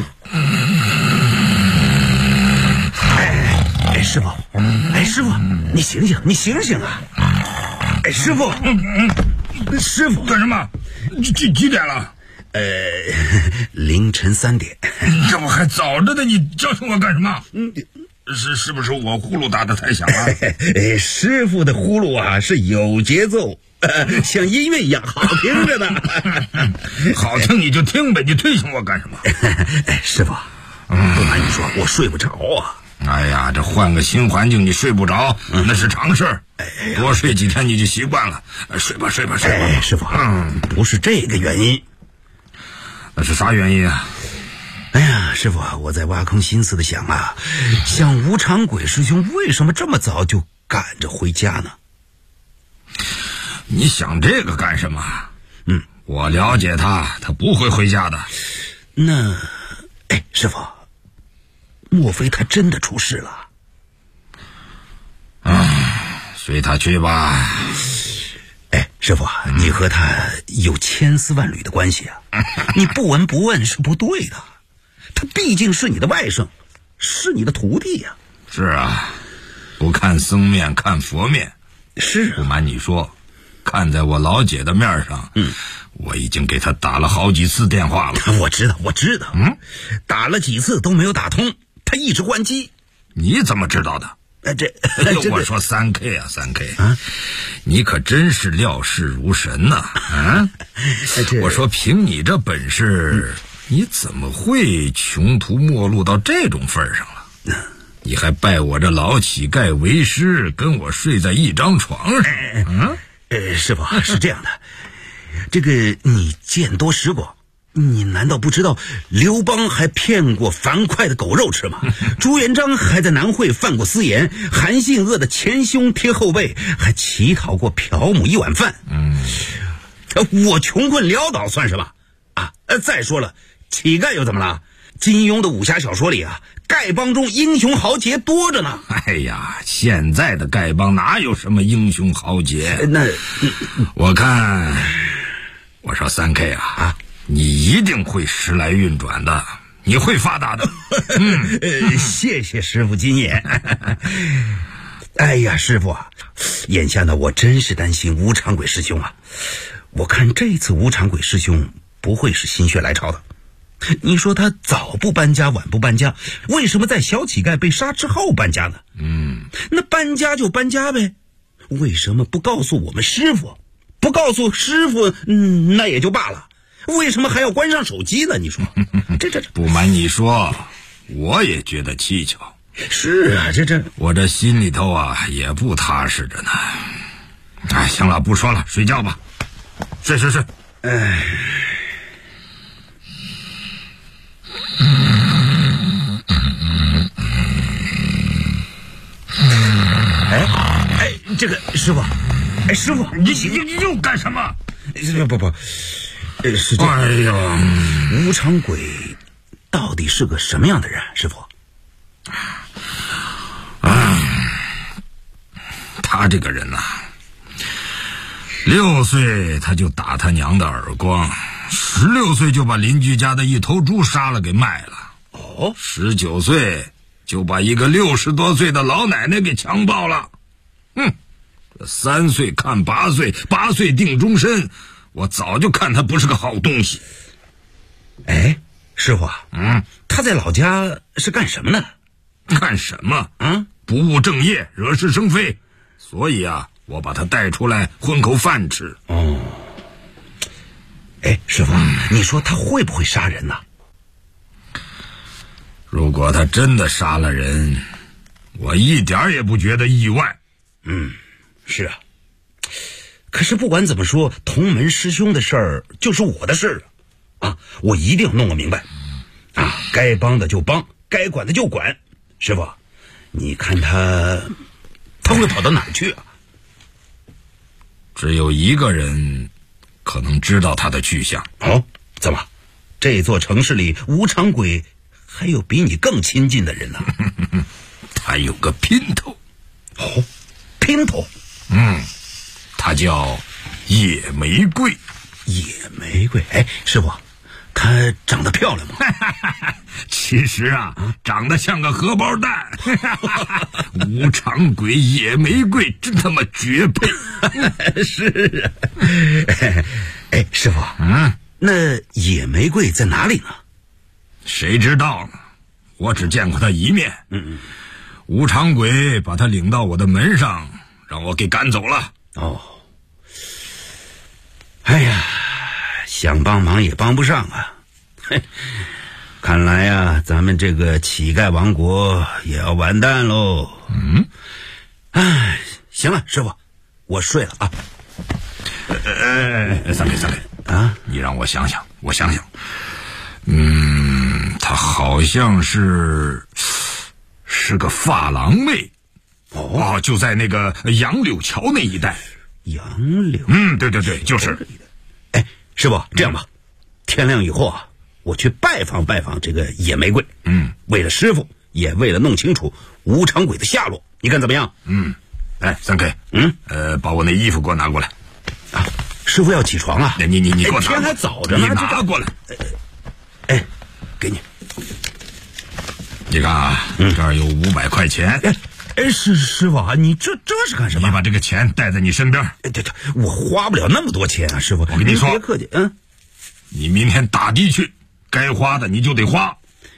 师傅，师傅，你醒醒啊！师傅，师傅干什么？几点了？ 凌晨3点。 这不还早着呢，你叫醒我干什么？是不是我呼噜打得太响了？ 师傅的呼噜啊是有节奏，像音乐一样好听着呢。 好听你就听呗，你推醒我干什么？ 师傅，不瞒你说，我睡不着啊。 哎呀，这换个新环境你睡不着，那是常事儿。多睡几天你就习惯了。睡吧。 师傅，不是这个原因。 那是啥原因啊？ 哎呀，师傅，我在挖空心思的想啊，像无常鬼师兄为什么这么早就赶着回家呢？ 你想这个干什么？我了解他不会回家的。 那，师傅，莫非他真的出事了？ 随他去吧。 师傅，你和他有千丝万缕的关系啊，你不闻不问是不对的。他毕竟是你的外甥，是你的徒弟呀。 是啊，不看僧面看佛面。 是啊， 不瞒你说，看在我老姐的面上，我已经给他打了好几次电话了。 我知道，打了几次都没有打通，他一直关机。 你怎么知道的？我说3K 啊，3K，你可真是料事如神呐！我说凭你这本事，你怎么会穷途末路到这种份上了？你还拜我这老乞丐为师，跟我睡在一张床上？ 师傅，是这样的，这个你见多识广，你难道不知道刘邦还骗过樊哙的狗肉吃吗？朱元璋还在南会犯过私盐，韩信饿得前胸贴后背，还乞讨过朴母一碗饭。我穷困潦倒算什么啊？再说了，乞丐又怎么了？金庸的武侠小说里啊，丐帮中英雄豪杰多着呢。 哎呀，现在的丐帮哪有什么英雄豪杰？我看，我说3K 啊，你一定会时来运转的，你会发达的。 谢谢师傅金言。哎呀，师傅啊，眼下呢，我真是担心无常鬼师兄啊。我看这次无常鬼师兄不会是心血来潮的。你说他早不搬家晚不搬家，为什么在小乞丐被杀之后搬家呢？那搬家就搬家呗，为什么不告诉我们师傅？不告诉师傅，那也就罢了，为什么还要关上手机呢？你说这不瞒你说，我也觉得蹊跷。 是啊， 我这心里头啊也不踏实着呢。行了，不说了，睡觉吧，睡。 这个师傅，师傅， 你又干什么？ 不，是这。 哎呀， 无常鬼到底是个什么样的人，师傅？ 他这个人呐，6岁他就打他娘的耳光，16岁就把邻居家的一头猪杀了给卖了，19岁就把一个60多岁的老奶奶给强暴了。3岁看8岁，8岁定终身，我早就看他不是个好东西。 师傅啊，他在老家是干什么的？ 干什么？不务正业，惹是生非，所以啊，我把他带出来混口饭吃。 师傅，你说他会不会杀人呢？ 如果他真的杀了人，我一点也不觉得意外。 是啊，可是不管怎么说，同门师兄的事儿就是我的事儿啊！我一定要弄个明白啊！该帮的就帮，该管的就管。师傅，你看他会跑到哪儿去啊？ 只有一个人可能知道他的去向。 怎么？这座城市里无常鬼还有比你更亲近的人呢？ 他有个姘头。 姘头？ 他叫野玫瑰。 野玫瑰？师傅，她长得漂亮吗？ 其实啊，长得像个荷包蛋。无常鬼野玫瑰真他妈绝配。 是啊。师傅，那野玫瑰在哪里呢？ 谁知道呢？我只见过他一面。无常鬼把他领到我的门上，让我给赶走了。 哎呀，想帮忙也帮不上啊。看来啊，咱们这个乞丐王国也要完蛋喽。行了，师傅，我睡了啊。 三妹啊，你让我想想， 他好像是个发廊妹。就在那个杨柳桥那一带。 杨柳？ 对，就是。 哎，师傅，这样吧，天亮以后啊，我去拜访拜访这个野玫瑰。为了师傅，也为了弄清楚无常鬼的下落，你看怎么样？ 哎，3K，把我那衣服给我拿过来。 啊，师傅要起床了。 你给我拿。 天还早着呢， 你拿过来。 给你。 你看啊，这儿有500块钱。 师傅啊，你这是干什么？ 你把这个钱带在你身边。 对，我花不了那么多钱啊，师傅。 我跟你说， 别客气。 你明天打的去，该花的你就得花。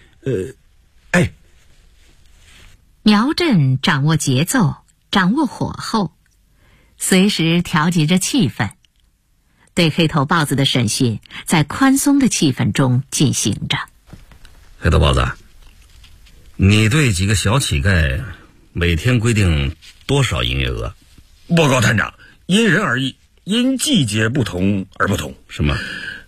苗振掌握节奏，掌握火候，随时调节着气氛。对黑头豹子的审讯在宽松的气氛中进行着。 黑头豹子，你对几个小乞丐每天规定多少营业额？ 报告探长，因人而异，因季节不同而不同。 什么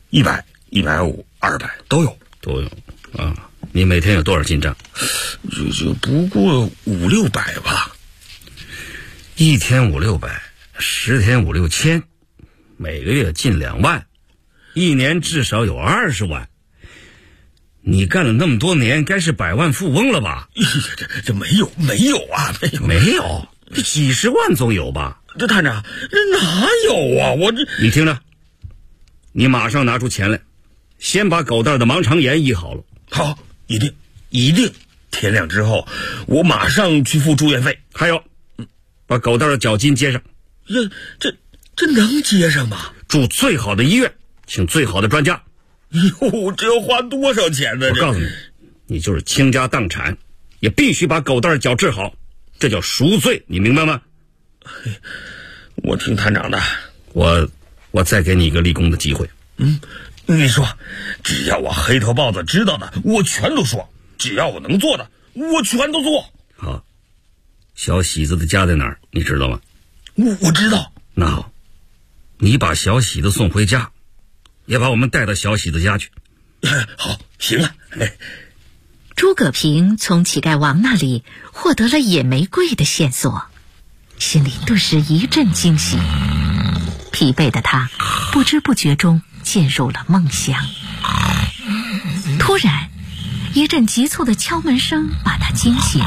？100、150、200都有啊！你每天有多少进账？ 就不过5、600吧。 一天5、600，10天5、6千，每个月近2万，一年至少有20万。你干了那么多年，该是百万富翁了吧？ 这没有啊， 没有，这几十万总有吧？ 这探长，这哪有啊？ 你听着，你马上拿出钱来，先把狗蛋的盲肠炎医好了。 好，一定，天亮之后，我马上去付住院费。 还有，把狗蛋的脚筋接上。 这能接上吗？ 住最好的医院，请最好的专家。 哟，这要花多少钱呢？ 我告诉你，你就是倾家荡产，也必须把狗蛋的脚治好，这叫赎罪，你明白吗？ 我听探长的， 我再给你一个立功的机会。 你说，只要我黑头豹子知道的，我全都说；只要我能做的，我全都做。 好，小喜子的家在哪儿？你知道吗？ 我知道。 那好，你把小喜子送回家，也把我们带到小喜子家去。 好，行啊。 诸葛平从乞丐王那里获得了野玫瑰的线索，心里顿时一阵惊喜。疲惫的他不知不觉中进入了梦乡。突然，一阵急促的敲门声把他惊醒。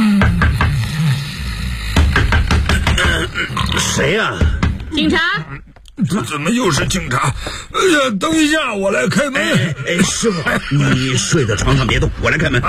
谁呀？ 警察。 怎么又是警察？哎呀，等一下，我来开门。 师傅，你睡在床上别动，我来开门。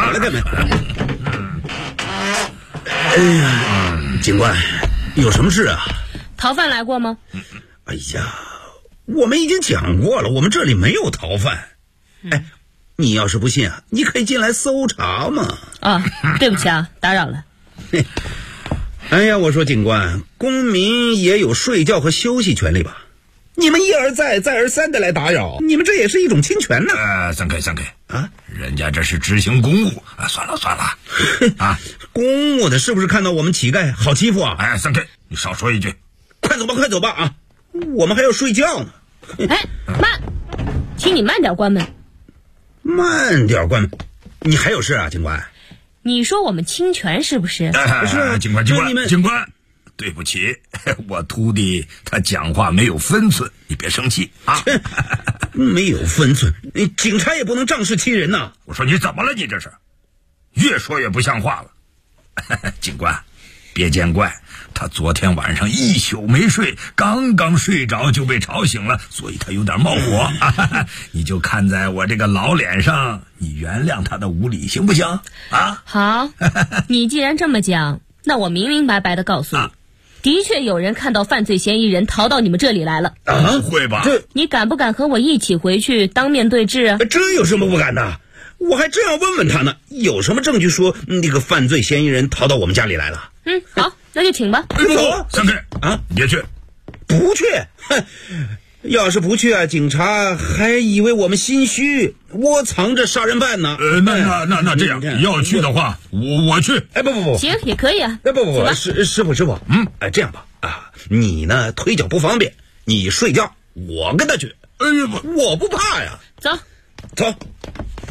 警官，有什么事啊？ 逃犯来过吗？ 哎呀，我们已经讲过了，我们这里没有逃犯。你要是不信啊，你可以进来搜查嘛。 对不起啊，打扰了。 哎呀，我说警官，公民也有睡觉和休息权利吧？你们一而再再而三的来打扰，你们这也是一种侵权呢。 3K 啊，人家这是执行公务啊，算了啊， 公务的是不是看到我们乞丐好欺负啊 ？3K，你少说一句， 快走吧啊，我们还要睡觉呢。 慢，请你慢点关门。 慢点关门，你还有事啊，警官？ 你说我们侵权是不是？ 是警官，对不起，我徒弟他讲话没有分寸，你别生气啊。 没有分寸，警察也不能仗势欺人呐。 我说你怎么了？你这是越说越不像话了。警官，别见怪，他昨天晚上一宿没睡，刚睡着就被吵醒了，所以他有点冒火。你就看在我这个老脸上，你原谅他的无礼行不行啊？ 好，你既然这么讲，那我明白白的告诉你，的确有人看到犯罪嫌疑人逃到你们这里来了。 不会吧？ 你敢不敢和我一起回去当面对质啊？ 这有什么不敢的？我还真要问问他呢，有什么证据说那个犯罪嫌疑人逃到我们家里来了？ 好，那就请吧。 不 3K啊，你别去。 不去？要是不去啊，警察还以为我们心虚，窝藏着杀人犯呢。 那这样，要去的话，我去。 不， 行，也可以啊。 不，师傅，这样吧啊，你呢腿脚不方便，你睡觉，我跟他去。 哎呀， 我不怕呀。 走。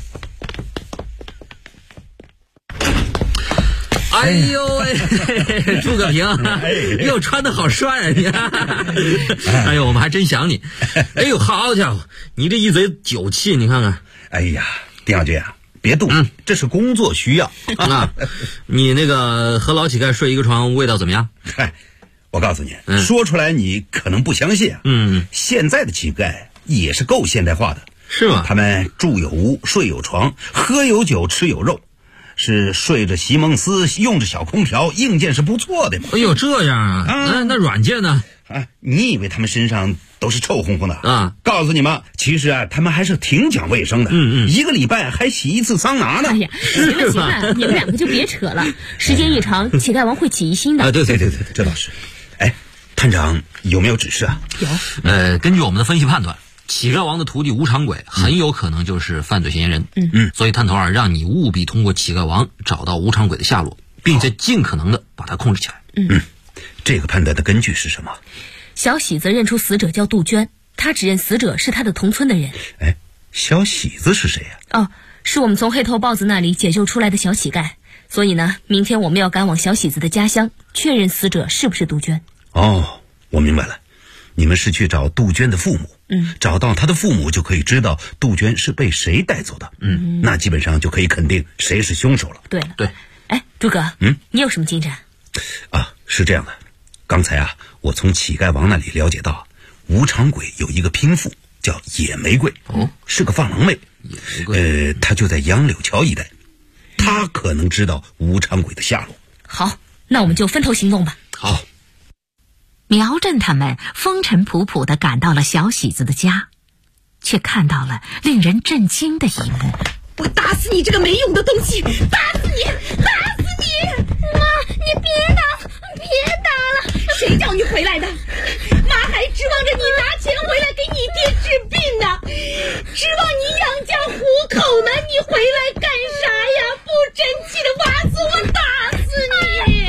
哎呦喂，诸葛平，又穿得好帅啊你！哎呦，我们还真想你。哎呦，好家伙，你这一嘴酒气，你看看。 哎呀，丁小军啊，别动，这是工作需要啊。你那个和老乞丐睡一个床，味道怎么样？ 嗨，我告诉你，说出来你可能不相信啊。现在的乞丐也是够现代化的， 是吗？ 他们住有屋，睡有床，喝有酒，吃有肉。是睡着席梦思，用着小空调，硬件是不错的嘛。 哎呦，这样啊？那软件呢？ 啊，你以为他们身上都是臭烘烘的啊？ 告诉你们，其实啊，他们还是挺讲卫生的。一个礼拜还洗一次桑拿呢。 哎呀，行了，你们两个就别扯了，时间一长，乞丐王会起疑心的。 对，这倒是。哎，探长有没有指示啊？ 有。 根据我们的分析判断。乞丐王的徒弟吴长鬼很有可能就是犯罪嫌疑人。所以探头让你务必通过乞丐王找到吴长鬼的下落，并且尽可能的把他控制起来。 这个判断的根据是什么？ 小喜子认出死者叫杜鹃，他指认死者是他的同村的人。 哎，小喜子是谁呀？ 是我们从黑头豹子那里解救出来的小乞丐。所以呢，明天我们要赶往小喜子的家乡，确认死者是不是杜鹃。 我明白了。你们是去找杜鹃的父母，找到他的父母就可以知道杜鹃是被谁带走的，那基本上就可以肯定谁是凶手了。 对。哎，诸葛，你有什么进展？ 是这样的，刚才啊，我从乞丐王那里了解到，吴长鬼有一个拼妇叫野玫瑰，是个放狼妹，她就在杨柳桥一带，她可能知道吴长鬼的下落。 好，那我们就分头行动吧。 好。 苗震他们风尘仆仆地赶到了小喜子的家，却看到了令人震惊的一幕。 我打死你这个没用的东西！打死你！妈，你别打了！谁叫你回来的？妈还指望着你拿钱回来给你爹治病呢，指望你养家糊口呢，你回来干啥呀？不争气的娃子，我打死你！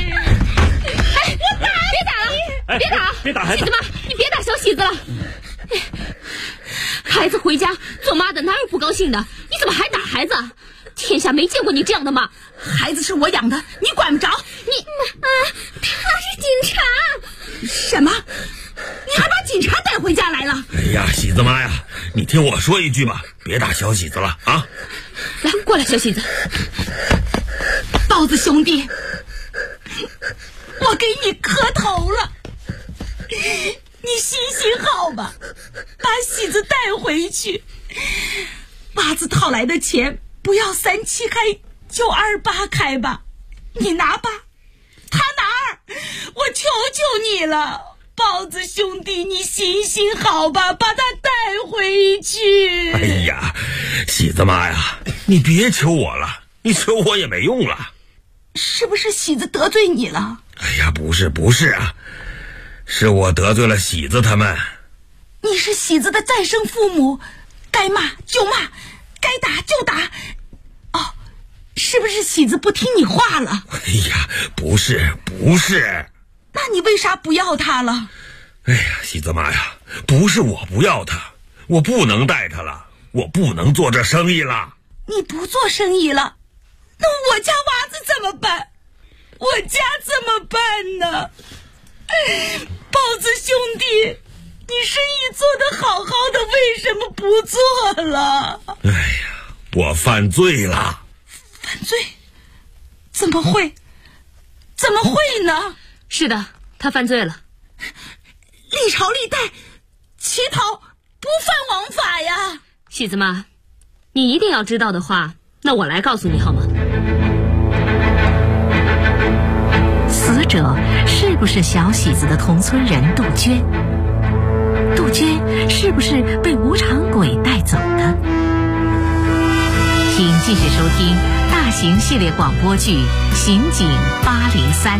别打孩子！喜子妈，你别打小喜子了。孩子回家做妈的哪有不高兴的？你怎么还打孩子？天下没见过你这样的妈！ 孩子是我养的，你管不着。他是警察。什么？你还把警察带回家来了？ 哎呀，喜子妈呀，你听我说一句吧，别打小喜子了啊！ 来，过来，小喜子。 豹子兄弟，我给你磕头了。你行好吧，把喜子带回去。娃子讨来的钱不要37开，就28开吧。你拿吧，他拿2，我求求你了，豹子兄弟，你行好吧，把他带回去。 哎呀，喜子妈呀，你别求我了，你求我也没用了。 是不是喜子得罪你了？ 哎呀，不是啊，是我得罪了喜子他们。 你是喜子的再生父母，该骂就骂，该打就打。是不是喜子不听你话了？ 哎呀，不是。 那你为啥不要他了？ 哎呀，喜子妈呀，不是我不要他，我不能带他了，我不能做这生意了。 你不做生意了，那我家娃子怎么办？我家怎么办呢？豹子兄弟，你生意做得好好的，为什么不做了？ 哎呀，我犯罪了。 犯罪？怎么会呢？ 是的，他犯罪了。 历朝历代乞讨不犯王法呀。 喜子妈，你一定要知道的话，那我来告诉你好吗？ 死者是不是小喜子的同村人杜鹃？杜鹃是不是被吴长鬼带走的？请继续收听大型系列广播剧《刑警803》。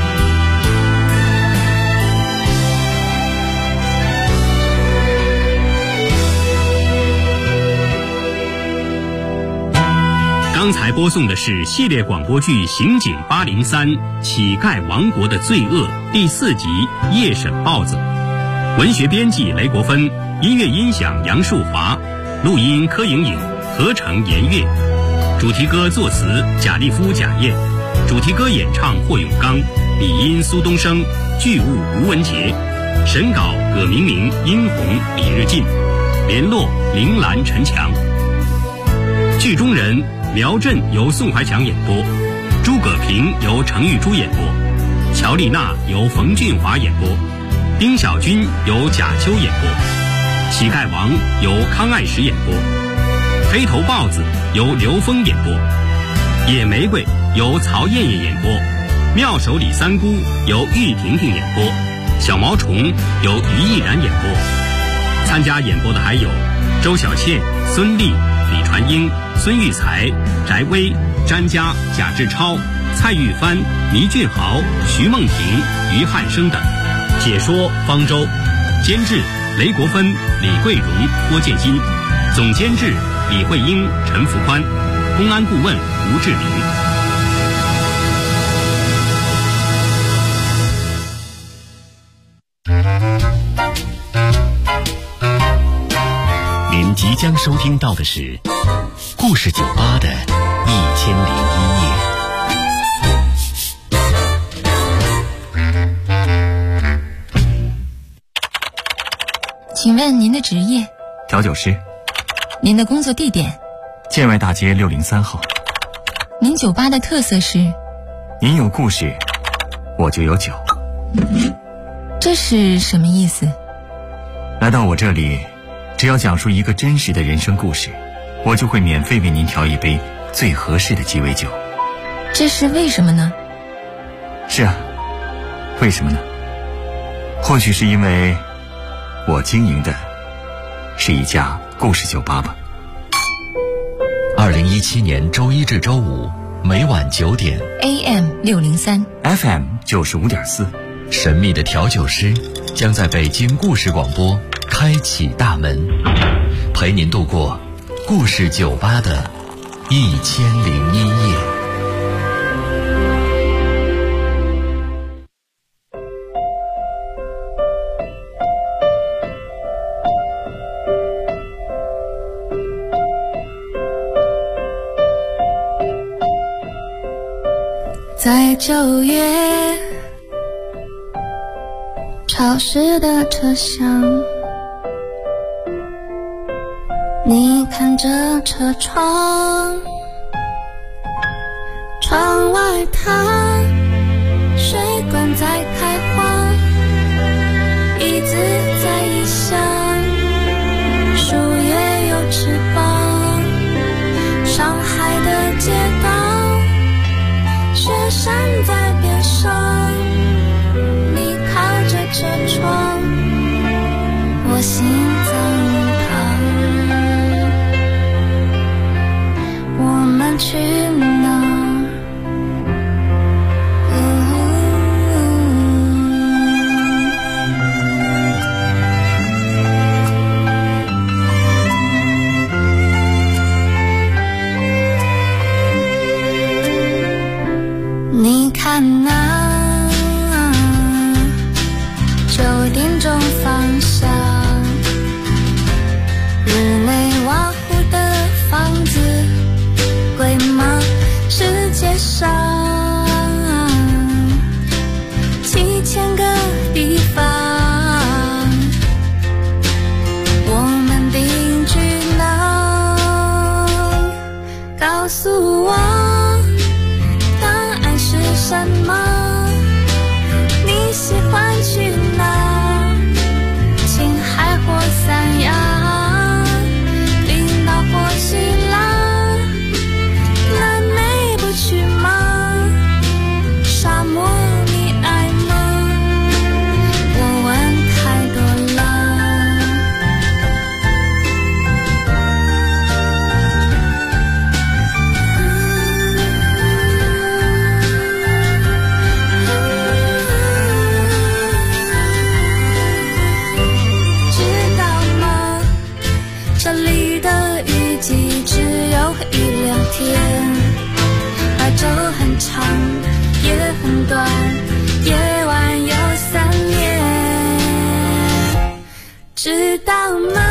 刚才播送的是系列广播剧《刑警803：乞丐王国的罪恶》第4集《夜审豹子》，文学编辑雷国芬，音乐音响杨树华，录音柯莹莹，合成严月，主题歌作词贾立夫、贾燕。 主题歌演唱霍永刚，笔音苏东升，剧务吴文杰，审稿葛明明、殷红、李日进，联络铃兰、陈强。剧中人苗振由宋怀强演播，诸葛平由程玉珠演播，乔丽娜由冯俊华演播，丁小军由贾秋演播，乞丐王由康爱石演播，黑头豹子由刘峰演播，野玫瑰由曹艳艳演播，妙手李三姑由玉婷婷演播，小毛虫由于毅然演播。参加演播的还有周小倩、孙俪、李传英、孙玉才、翟薇、詹佳、贾志超、蔡玉帆、倪俊豪、徐梦婷、于汉生等。解说方舟，监制雷国芬、李桂荣、郭建新，总监制李慧英、陈福宽，公安顾问吴志林。 您即将收听到的是故事酒吧的1001夜。 请问您的职业？ 调酒师。 您的工作地点？ 建外大街603号。 您酒吧的特色是？ 您有故事，我就有酒。 这是什么意思？ 来到我这里，只要讲述一个真实的人生故事，我就会免费为您调一杯最合适的鸡尾酒。 这是为什么呢？ 是啊，为什么呢？或许是因为我经营的是一家故事酒吧吧。 2017年周一至周五每晚9点 AM 603 FM 95.4， 神秘的调酒师将在北京故事广播开启大门，陪您度过故事酒吧的1001夜。 在9月潮湿的车厢，你看着车窗，窗外它水管在开花，椅子在异乡，树叶有翅膀，上海的街道，雪山在边上，你靠着车窗，我心脏旁，我们去哪？你看那9点钟方向，日内瓦湖的房子贵吗？世界上7000个地方，我们定居哪？告诉我什么？你喜欢去哪？青海或三亚，冰岛或希腊，南美不去吗？沙漠你爱吗？我问太多了。这里的雨季只有1-2天，白昼很长，夜很短，夜晚有3年，知道吗？